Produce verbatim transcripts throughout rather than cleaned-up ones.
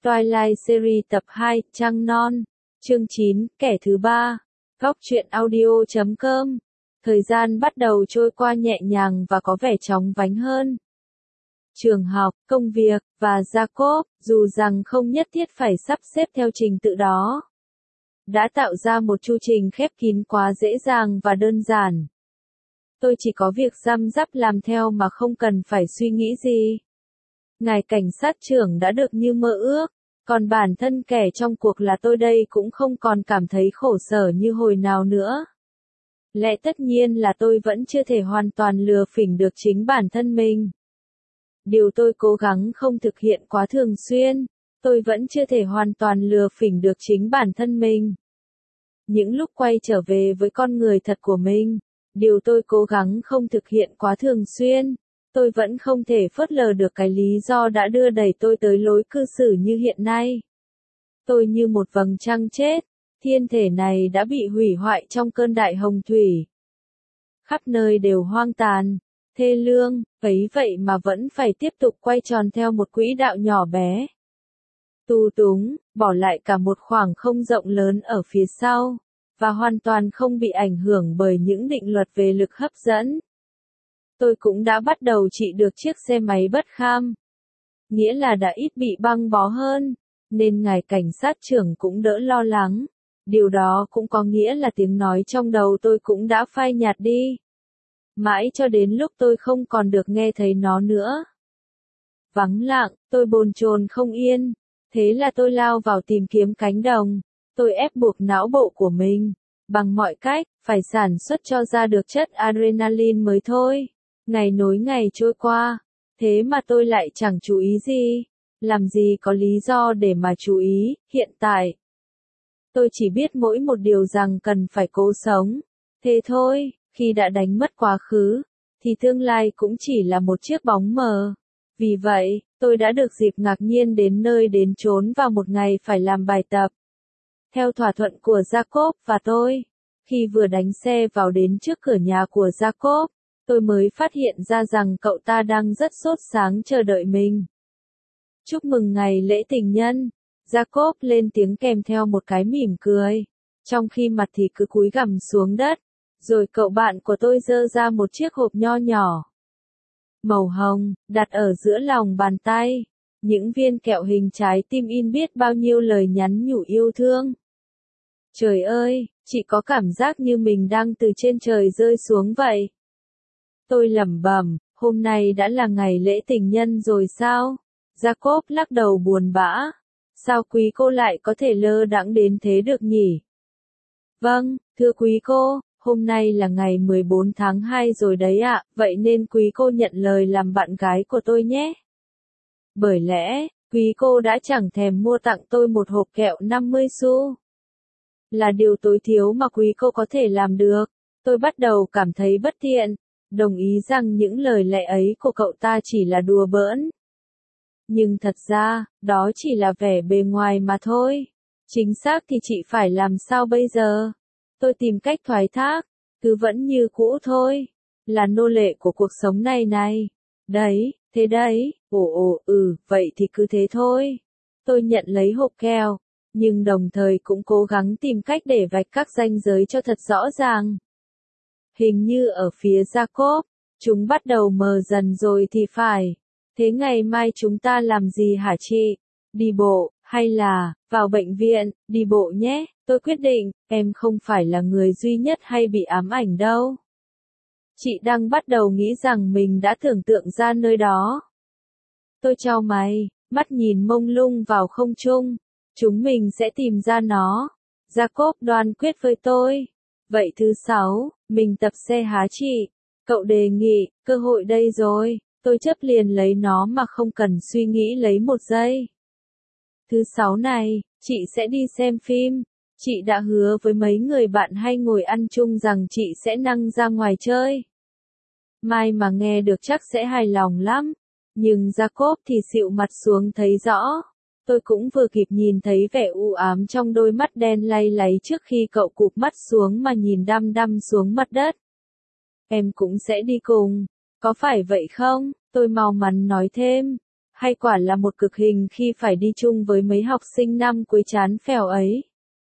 Twilight Series tập hai, Trăng Non. Chương chín, Kẻ thứ ba. Góc truyện audio chấm com. Thời gian bắt đầu trôi qua nhẹ nhàng và có vẻ chóng vánh hơn. Trường học, công việc, và Jacob, dù rằng không nhất thiết phải sắp xếp theo trình tự đó, đã tạo ra một chu trình khép kín quá dễ dàng và đơn giản. Tôi chỉ có việc răm rắp làm theo mà không cần phải suy nghĩ gì. Ngài cảnh sát trưởng đã được như mơ ước, còn bản thân kẻ trong cuộc là tôi đây cũng không còn cảm thấy khổ sở như hồi nào nữa. Lẽ tất nhiên là tôi vẫn chưa thể hoàn toàn lừa phỉnh được chính bản thân mình. Điều tôi cố gắng không thực hiện quá thường xuyên, tôi vẫn chưa thể hoàn toàn lừa phỉnh được chính bản thân mình. Những lúc quay trở về với con người thật của mình, điều tôi cố gắng không thực hiện quá thường xuyên, tôi vẫn không thể phớt lờ được cái lý do đã đưa đẩy tôi tới lối cư xử như hiện nay. Tôi như một vầng trăng chết, thiên thể này đã bị hủy hoại trong cơn đại hồng thủy. Khắp nơi đều hoang tàn, thê lương, ấy vậy mà vẫn phải tiếp tục quay tròn theo một quỹ đạo nhỏ bé. Tù túng, bỏ lại cả một khoảng không rộng lớn ở phía sau, và hoàn toàn không bị ảnh hưởng bởi những định luật về lực hấp dẫn. Tôi cũng đã bắt đầu trị được chiếc xe máy bất kham. Nghĩa là đã ít bị băng bó hơn, nên ngài cảnh sát trưởng cũng đỡ lo lắng. Điều đó cũng có nghĩa là tiếng nói trong đầu tôi cũng đã phai nhạt đi. Mãi cho đến lúc tôi không còn được nghe thấy nó nữa. Vắng lặng, tôi bồn chồn không yên. Thế là tôi lao vào tìm kiếm cánh đồng. Tôi ép buộc não bộ của mình, bằng mọi cách, phải sản xuất cho ra được chất adrenaline mới thôi. Ngày nối ngày trôi qua, thế mà tôi lại chẳng chú ý gì. Làm gì có lý do để mà chú ý, hiện tại. Tôi chỉ biết mỗi một điều rằng cần phải cố sống. Thế thôi, khi đã đánh mất quá khứ, thì tương lai cũng chỉ là một chiếc bóng mờ. Vì vậy, tôi đã được dịp ngạc nhiên đến nơi đến chốn vào một ngày phải làm bài tập. Theo thỏa thuận của Jacob và tôi, khi vừa đánh xe vào đến trước cửa nhà của Jacob, tôi mới phát hiện ra rằng cậu ta đang rất sốt sáng chờ đợi mình. Chúc mừng ngày lễ tình nhân, Jacob lên tiếng kèm theo một cái mỉm cười, trong khi mặt thì cứ cúi gằm xuống đất, rồi cậu bạn của tôi giơ ra một chiếc hộp nho nhỏ. Màu hồng, đặt ở giữa lòng bàn tay, những viên kẹo hình trái tim in biết bao nhiêu lời nhắn nhủ yêu thương. Trời ơi, chị có cảm giác như mình đang từ trên trời rơi xuống vậy. Tôi lẩm bẩm, hôm nay đã là ngày lễ tình nhân rồi sao? Jacob lắc đầu buồn bã. Sao quý cô lại có thể lơ đãng đến thế được nhỉ? Vâng, thưa quý cô, hôm nay là ngày mười bốn tháng hai rồi đấy ạ, vậy nên quý cô nhận lời làm bạn gái của tôi nhé. Bởi lẽ, quý cô đã chẳng thèm mua tặng tôi một hộp kẹo năm mươi xu. Là điều tối thiểu mà quý cô có thể làm được. Tôi bắt đầu cảm thấy bất thiện, đồng ý rằng những lời lẽ ấy của cậu ta chỉ là đùa bỡn. Nhưng thật ra, đó chỉ là vẻ bề ngoài mà thôi. Chính xác thì chị phải làm sao bây giờ? Tôi tìm cách thoái thác, cứ vẫn như cũ thôi. Là nô lệ của cuộc sống này này. Đấy, thế đấy, ồ ồ ừ, vậy thì cứ thế thôi. Tôi nhận lấy hộp kẹo, nhưng đồng thời cũng cố gắng tìm cách để vạch các ranh giới cho thật rõ ràng. Hình như ở phía Jacob, chúng bắt đầu mờ dần rồi thì phải. Thế ngày mai chúng ta làm gì hả chị? Đi bộ, hay là, vào bệnh viện, đi bộ nhé, tôi quyết định, em không phải là người duy nhất hay bị ám ảnh đâu. Chị đang bắt đầu nghĩ rằng mình đã tưởng tượng ra nơi đó. Tôi chau mày, mắt nhìn mông lung vào không trung. Chúng mình sẽ tìm ra nó. Jacob đoan quyết với tôi. Vậy thứ sáu, mình tập xe hả chị? Cậu đề nghị, cơ hội đây rồi. Tôi chấp liền lấy nó mà không cần suy nghĩ lấy một giây. Thứ sáu này, chị sẽ đi xem phim. Chị đã hứa với mấy người bạn hay ngồi ăn chung rằng chị sẽ năng ra ngoài chơi. Mai mà nghe được chắc sẽ hài lòng lắm. Nhưng Jacob thì xịu mặt xuống thấy rõ. Tôi cũng vừa kịp nhìn thấy vẻ u ám trong đôi mắt đen lay láy trước khi cậu cụp mắt xuống mà nhìn đăm đăm xuống mặt đất. Em cũng sẽ đi cùng. Có phải vậy không? Tôi mau mắn nói thêm. Hay quả là một cực hình khi phải đi chung với mấy học sinh năm cuối chán phèo ấy.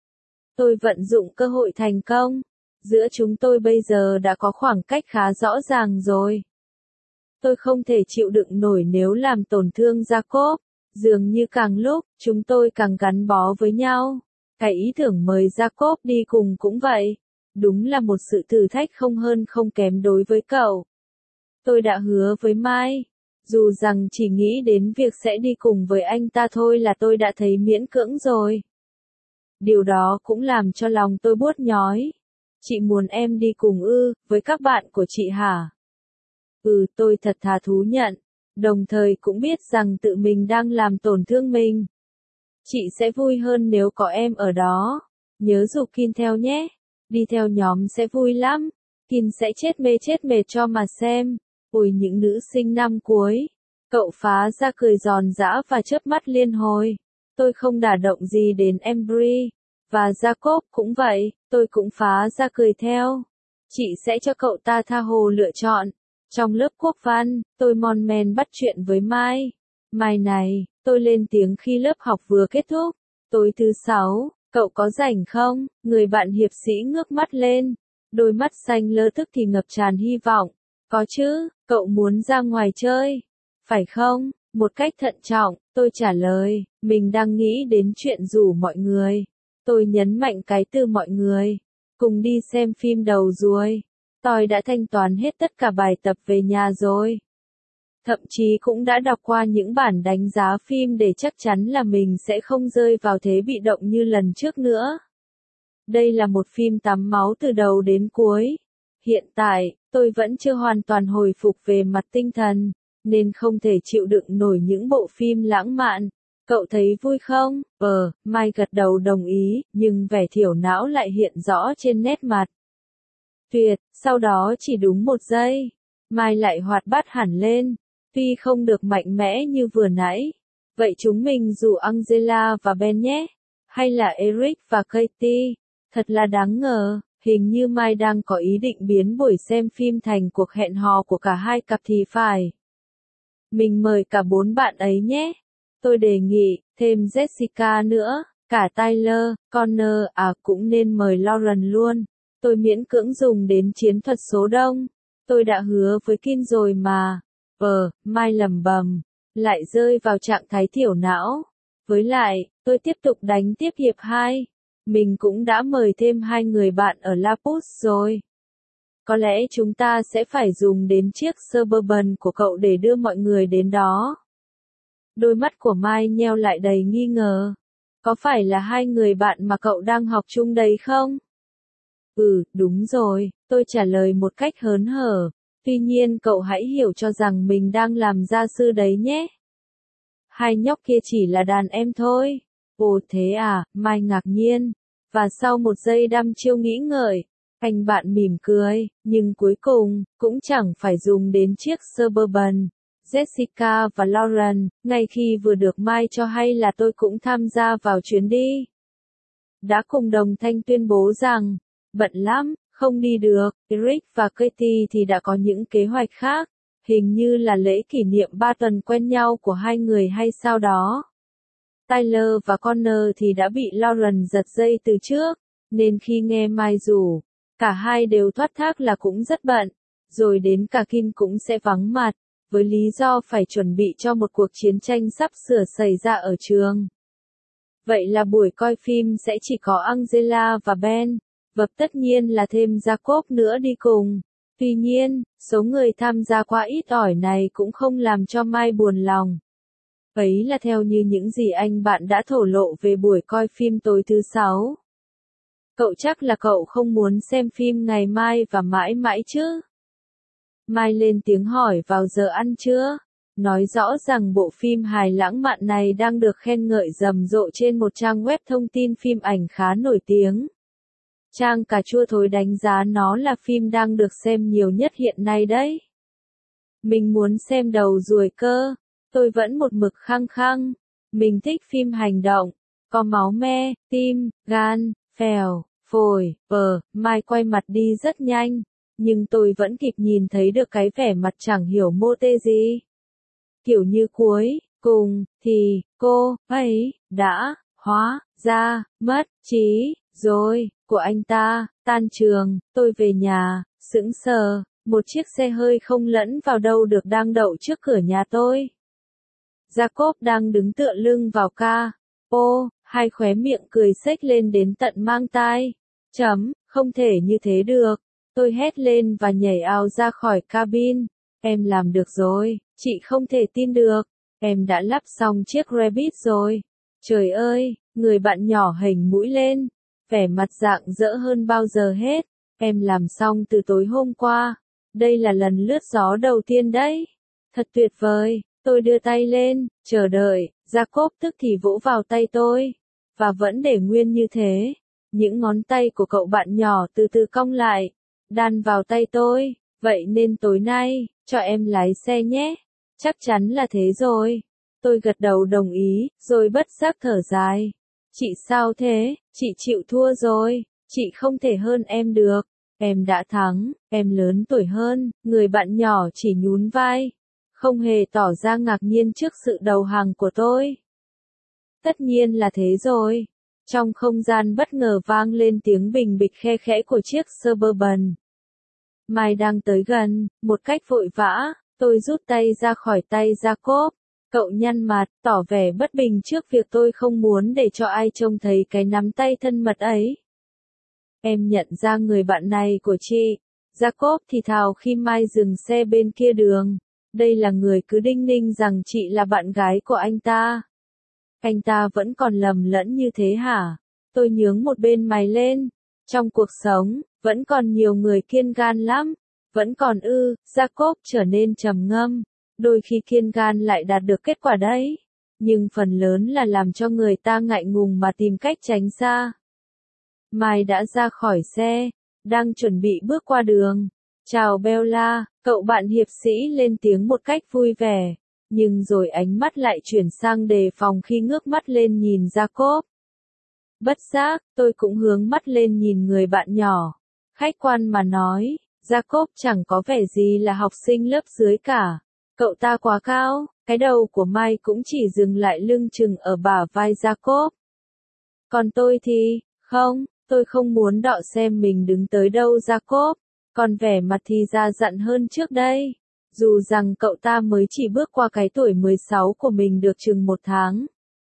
Tôi vận dụng cơ hội thành công. Giữa chúng tôi bây giờ đã có khoảng cách khá rõ ràng rồi. Tôi không thể chịu đựng nổi nếu làm tổn thương Jacob. Dường như càng lúc, chúng tôi càng gắn bó với nhau. Cái ý tưởng mời Jacob đi cùng cũng vậy. Đúng là một sự thử thách không hơn không kém đối với cậu. Tôi đã hứa với Mai. Dù rằng chỉ nghĩ đến việc sẽ đi cùng với anh ta thôi là tôi đã thấy miễn cưỡng rồi. Điều đó cũng làm cho lòng tôi buốt nhói. Chị muốn em đi cùng ư, với các bạn của chị hả? Ừ, tôi thật thà thú nhận. Đồng thời cũng biết rằng tự mình đang làm tổn thương mình. Chị sẽ vui hơn nếu có em ở đó. Nhớ rủ Kin theo nhé. Đi theo nhóm sẽ vui lắm. Kin sẽ chết mê chết mệt cho mà xem. Ôi những nữ sinh năm cuối. Cậu phá ra cười giòn giã và chớp mắt liên hồi. Tôi không đả động gì đến Embry. Và Jacob cũng vậy, tôi cũng phá ra cười theo. Chị sẽ cho cậu ta tha hồ lựa chọn. Trong lớp quốc văn, tôi mon men bắt chuyện với Mai. Mai này, tôi lên tiếng khi lớp học vừa kết thúc. Tối thứ sáu, cậu có rảnh không? Người bạn hiệp sĩ ngước mắt lên. Đôi mắt xanh lơ tức thì ngập tràn hy vọng. Có chứ, cậu muốn ra ngoài chơi. Phải không? Một cách thận trọng, tôi trả lời, mình đang nghĩ đến chuyện rủ mọi người. Tôi nhấn mạnh cái từ mọi người. Cùng đi xem phim đầu ruồi. Tôi đã thanh toán hết tất cả bài tập về nhà rồi. Thậm chí cũng đã đọc qua những bản đánh giá phim để chắc chắn là mình sẽ không rơi vào thế bị động như lần trước nữa. Đây là một phim tắm máu từ đầu đến cuối. Hiện tại, tôi vẫn chưa hoàn toàn hồi phục về mặt tinh thần, nên không thể chịu đựng nổi những bộ phim lãng mạn. Cậu thấy vui không? Ờ, Mai gật đầu đồng ý, nhưng vẻ thiểu não lại hiện rõ trên nét mặt. Tuyệt, sau đó chỉ đúng một giây, Mai lại hoạt bát hẳn lên, tuy không được mạnh mẽ như vừa nãy. Vậy chúng mình rủ Angela và Ben nhé, hay là Eric và Katie? Thật là đáng ngờ, hình như Mai đang có ý định biến buổi xem phim thành cuộc hẹn hò của cả hai cặp thì phải. Mình mời cả bốn bạn ấy nhé. Tôi đề nghị, thêm Jessica nữa, cả Tyler, Connor, à cũng nên mời Lauren luôn. Tôi miễn cưỡng dùng đến chiến thuật số đông. Tôi đã hứa với Kin rồi mà. Ờ, Mai lầm bầm, lại rơi vào trạng thái thiểu não. Với lại, tôi tiếp tục đánh tiếp hiệp hai. Mình cũng đã mời thêm hai người bạn ở Lapus rồi. Có lẽ chúng ta sẽ phải dùng đến chiếc Suburban của cậu để đưa mọi người đến đó. Đôi mắt của Mai nheo lại đầy nghi ngờ. Có phải là hai người bạn mà cậu đang học chung đấy không? Ừ, đúng rồi, tôi trả lời một cách hớn hở. Tuy nhiên cậu hãy hiểu cho rằng mình đang làm gia sư đấy nhé. Hai nhóc kia chỉ là đàn em thôi. Ồ thế à, Mai ngạc nhiên. Và sau một giây đăm chiêu nghĩ ngợi, anh bạn mỉm cười, nhưng cuối cùng, cũng chẳng phải dùng đến chiếc Suburban. Jessica và Lauren, ngay khi vừa được Mai cho hay là tôi cũng tham gia vào chuyến đi. Đã cùng đồng thanh tuyên bố rằng, bận lắm, không đi được, Eric và Katie thì đã có những kế hoạch khác, hình như là lễ kỷ niệm ba tuần quen nhau của hai người hay sao đó. Tyler và Connor thì đã bị Lauren giật dây từ trước, nên khi nghe Mai rủ, cả hai đều thoát thác là cũng rất bận, rồi đến cả Kin cũng sẽ vắng mặt, với lý do phải chuẩn bị cho một cuộc chiến tranh sắp sửa xảy ra ở trường. Vậy là buổi coi phim sẽ chỉ có Angela và Ben, và tất nhiên là thêm Jacob nữa đi cùng. Tuy nhiên, số người tham gia quá ít ỏi này cũng không làm cho Mai buồn lòng. Ấy là theo như những gì anh bạn đã thổ lộ về buổi coi phim tối thứ sáu. Cậu chắc là cậu không muốn xem phim ngày mai và mãi mãi chứ? Mai lên tiếng hỏi vào giờ ăn trưa, nói rõ rằng bộ phim hài lãng mạn này đang được khen ngợi rầm rộ trên một trang web thông tin phim ảnh khá nổi tiếng. Trang cà chua thối đánh giá nó là phim đang được xem nhiều nhất hiện nay đấy. Mình muốn xem đầu ruồi cơ. Tôi vẫn một mực khăng khăng. Mình thích phim hành động, có máu me, tim, gan, phèo, phổi, bờ. Mai quay mặt đi rất nhanh, nhưng tôi vẫn kịp nhìn thấy được cái vẻ mặt chẳng hiểu mô tê gì. Kiểu như cuối, cùng, thì, cô ấy, đã, hóa, ra, mất, trí, rồi, của anh ta, tan trường, tôi về nhà, sững sờ, một chiếc xe hơi không lẫn vào đâu được đang đậu trước cửa nhà tôi. Jacob đang đứng tựa lưng vào ca, ô, hai khóe miệng cười xếch lên đến tận mang tai. Chấm, không thể như thế được. Tôi hét lên và nhảy ào ra khỏi cabin. Em làm được rồi, chị không thể tin được. Em đã lắp xong chiếc Rabbit rồi. Trời ơi, người bạn nhỏ hềnh mũi lên. Vẻ mặt rạng rỡ hơn bao giờ hết. Em làm xong từ tối hôm qua. Đây là lần lướt gió đầu tiên đấy. Thật tuyệt vời. Tôi đưa tay lên, chờ đợi. Jacob tức thì vỗ vào tay tôi. Và vẫn để nguyên như thế. Những ngón tay của cậu bạn nhỏ từ từ cong lại. Đan vào tay tôi. Vậy nên tối nay, cho em lái xe nhé. Chắc chắn là thế rồi. Tôi gật đầu đồng ý, rồi bất giác thở dài. Chị sao thế? Chị chịu thua rồi. Chị không thể hơn em được. Em đã thắng, em lớn tuổi hơn. Người bạn nhỏ chỉ nhún vai. Không hề tỏ ra ngạc nhiên trước sự đầu hàng của tôi. Tất nhiên là thế rồi. Trong không gian bất ngờ vang lên tiếng bình bịch khe khẽ của chiếc Suburban. Mai đang tới gần, một cách vội vã, tôi rút tay ra khỏi tay Jacob. Cậu nhăn mặt, tỏ vẻ bất bình trước việc tôi không muốn để cho ai trông thấy cái nắm tay thân mật ấy. Em nhận ra người bạn này của chị. Jacob thì thào khi Mai dừng xe bên kia đường. Đây là người cứ đinh ninh rằng chị là bạn gái của anh ta. Anh ta vẫn còn lầm lẫn như thế hả? Tôi nhướng một bên mày lên. Trong cuộc sống, vẫn còn nhiều người kiên gan lắm. Vẫn còn ư, Jacob trở nên trầm ngâm. Đôi khi kiên gan lại đạt được kết quả đấy. Nhưng phần lớn là làm cho người ta ngại ngùng mà tìm cách tránh xa. Mai đã ra khỏi xe, đang chuẩn bị bước qua đường. Chào Bella, cậu bạn hiệp sĩ lên tiếng một cách vui vẻ. Nhưng rồi ánh mắt lại chuyển sang đề phòng khi ngước mắt lên nhìn Jacob. Bất giác, tôi cũng hướng mắt lên nhìn người bạn nhỏ. Khách quan mà nói, Jacob chẳng có vẻ gì là học sinh lớp dưới cả. Cậu ta quá cao, cái đầu của Mai cũng chỉ dừng lại lưng chừng ở bả vai Jacob. Còn tôi thì, không, tôi không muốn đọ xem mình đứng tới đâu Jacob. Còn vẻ mặt thì già dặn hơn trước đây. Dù rằng cậu ta mới chỉ bước qua cái tuổi mười sáu của mình được chừng một tháng.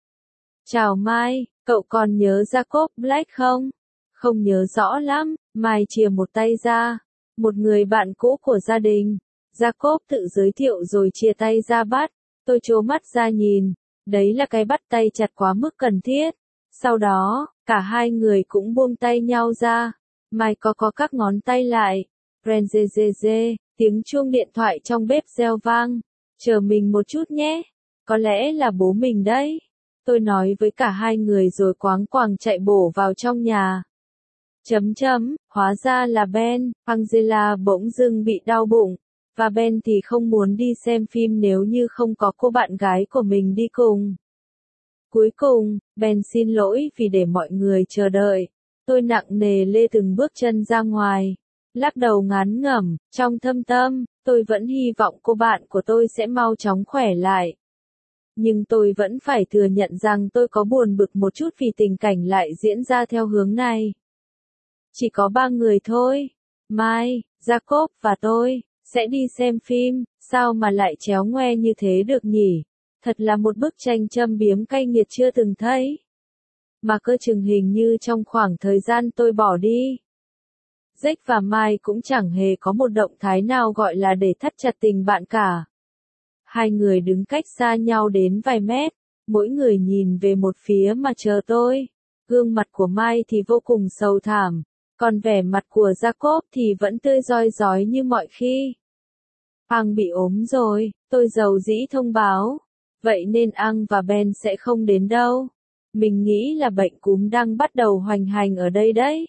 Chào Mai, cậu còn nhớ Jacob Black không? Không nhớ rõ lắm, Mai chìa một tay ra. Một người bạn cũ của gia đình. Jacob tự giới thiệu rồi chia tay ra bắt. Tôi trố mắt ra nhìn. Đấy là cái bắt tay chặt quá mức cần thiết. Sau đó, cả hai người cũng buông tay nhau ra. Mai có có các ngón tay lại. Renzezeze, tiếng chuông điện thoại trong bếp reo vang. Chờ mình một chút nhé. Có lẽ là bố mình đấy. Tôi nói với cả hai người rồi quáng quàng chạy bổ vào trong nhà. Chấm chấm, hóa ra là Ben. Angela bỗng dưng bị đau bụng. Và Ben thì không muốn đi xem phim nếu như không có cô bạn gái của mình đi cùng. Cuối cùng, Ben xin lỗi vì để mọi người chờ đợi. Tôi nặng nề lê từng bước chân ra ngoài. Lắc đầu ngán ngẩm, trong thâm tâm, tôi vẫn hy vọng cô bạn của tôi sẽ mau chóng khỏe lại. Nhưng tôi vẫn phải thừa nhận rằng tôi có buồn bực một chút vì tình cảnh lại diễn ra theo hướng này. Chỉ có ba người thôi. Mai, Jacob và tôi, sẽ đi xem phim, sao mà lại chéo ngoe như thế được nhỉ? Thật là một bức tranh châm biếm cay nghiệt chưa từng thấy. Mà cơ chừng hình như trong khoảng thời gian tôi bỏ đi. Jack và Mai cũng chẳng hề có một động thái nào gọi là để thắt chặt tình bạn cả. Hai người đứng cách xa nhau đến vài mét, mỗi người nhìn về một phía mà chờ tôi. Gương mặt của Mai thì vô cùng sầu thảm, còn vẻ mặt của Jacob thì vẫn tươi rói rói như mọi khi. Ang bị ốm rồi, tôi dầu dĩ thông báo. Vậy nên Ang và Ben sẽ không đến đâu. Mình nghĩ là bệnh cúm đang bắt đầu hoành hành ở đây đấy.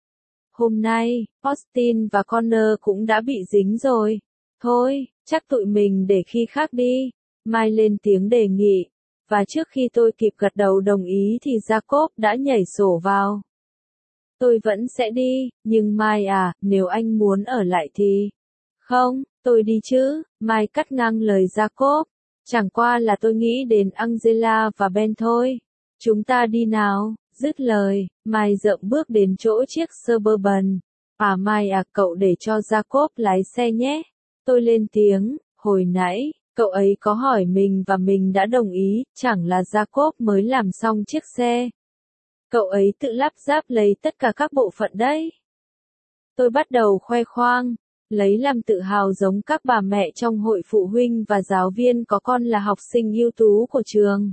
Hôm nay, Austin và Connor cũng đã bị dính rồi. Thôi, chắc tụi mình để khi khác đi. Mai lên tiếng đề nghị. Và trước khi tôi kịp gật đầu đồng ý thì Jacob đã nhảy sổ vào. Tôi vẫn sẽ đi, nhưng Mai à, nếu anh muốn ở lại thì... Không, tôi đi chứ, Mai cắt ngang lời Jacob. Chẳng qua là tôi nghĩ đến Angela và Ben thôi. Chúng ta đi nào, dứt lời, Mai dậm bước đến chỗ chiếc Suburban. À Mai à, cậu để cho Jacob lái xe nhé. Tôi lên tiếng, hồi nãy, cậu ấy có hỏi mình và mình đã đồng ý, chẳng là Jacob mới làm xong chiếc xe. Cậu ấy tự lắp ráp lấy tất cả các bộ phận đấy. Tôi bắt đầu khoe khoang, lấy làm tự hào giống các bà mẹ trong hội phụ huynh và giáo viên có con là học sinh ưu tú của trường.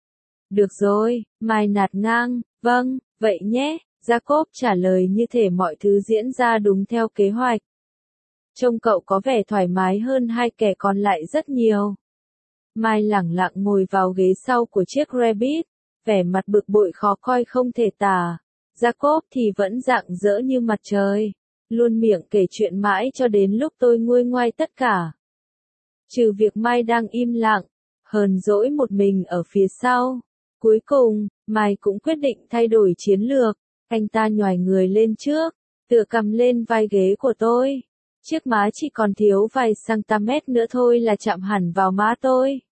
Được rồi, Mai nạt ngang, vâng, vậy nhé, Jacob trả lời như thể mọi thứ diễn ra đúng theo kế hoạch. Trông cậu có vẻ thoải mái hơn hai kẻ còn lại rất nhiều. Mai lẳng lặng ngồi vào ghế sau của chiếc Rabbit, vẻ mặt bực bội khó coi không thể tả. Jacob thì vẫn rạng rỡ như mặt trời, luôn miệng kể chuyện mãi cho đến lúc tôi nguôi ngoai tất cả. Trừ việc Mai đang im lặng, hờn dỗi một mình ở phía sau. Cuối cùng, Mai cũng quyết định thay đổi chiến lược. Anh ta nhoài người lên trước, tựa cầm lên vai ghế của tôi. Chiếc má chỉ còn thiếu vài cm nữa thôi là chạm hẳn vào má tôi.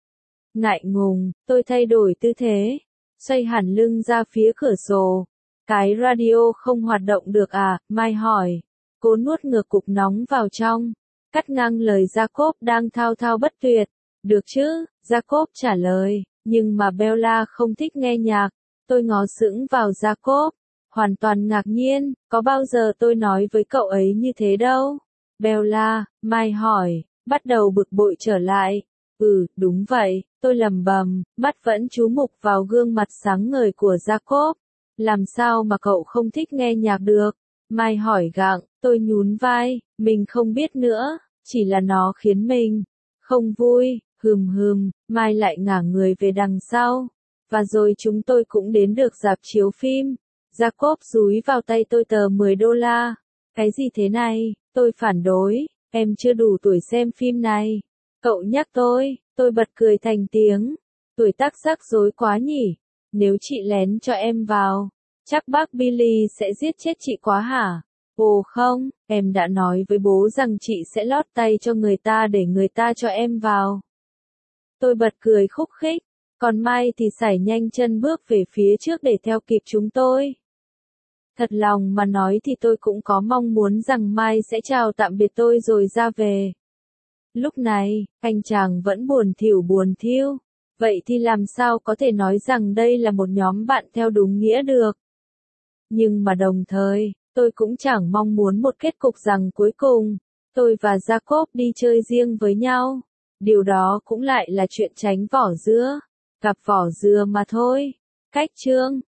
Ngại ngùng, tôi thay đổi tư thế, xoay hẳn lưng ra phía cửa sổ. Cái radio không hoạt động được à? Mai hỏi. Cố nuốt ngược cục nóng vào trong, cắt ngang lời Jacob đang thao thao bất tuyệt. Được chứ, Jacob trả lời, nhưng mà Bella không thích nghe nhạc. Tôi ngó sững vào Jacob, hoàn toàn ngạc nhiên, có bao giờ tôi nói với cậu ấy như thế đâu. Bella, Mai hỏi, bắt đầu bực bội trở lại. Ừ, đúng vậy, tôi lầm bầm, mắt vẫn chú mục vào gương mặt sáng ngời của Jacob. Làm sao mà cậu không thích nghe nhạc được? Mai hỏi gặng, tôi nhún vai, mình không biết nữa, chỉ là nó khiến mình không vui, hừm hừm, Mai lại ngả người về đằng sau. Và rồi chúng tôi cũng đến được rạp chiếu phim. Jacob dúi vào tay tôi tờ mười đô la. Cái gì thế này? Tôi phản đối, em chưa đủ tuổi xem phim này. Cậu nhắc tôi, tôi bật cười thành tiếng. Tuổi tác rắc rối quá nhỉ? Nếu chị lén cho em vào, chắc bác Billy sẽ giết chết chị quá hả? Ồ không, em đã nói với bố rằng chị sẽ lót tay cho người ta để người ta cho em vào. Tôi bật cười khúc khích, còn Mai thì sải nhanh chân bước về phía trước để theo kịp chúng tôi. Thật lòng mà nói thì tôi cũng có mong muốn rằng Mai sẽ chào tạm biệt tôi rồi ra về. Lúc này, anh chàng vẫn buồn thỉu buồn thiu. Vậy thì làm sao có thể nói rằng đây là một nhóm bạn theo đúng nghĩa được? Nhưng mà đồng thời, tôi cũng chẳng mong muốn một kết cục rằng cuối cùng, tôi và Jacob đi chơi riêng với nhau. Điều đó cũng lại là chuyện tránh vỏ dưa, gặp vỏ dừa mà thôi. Cách chương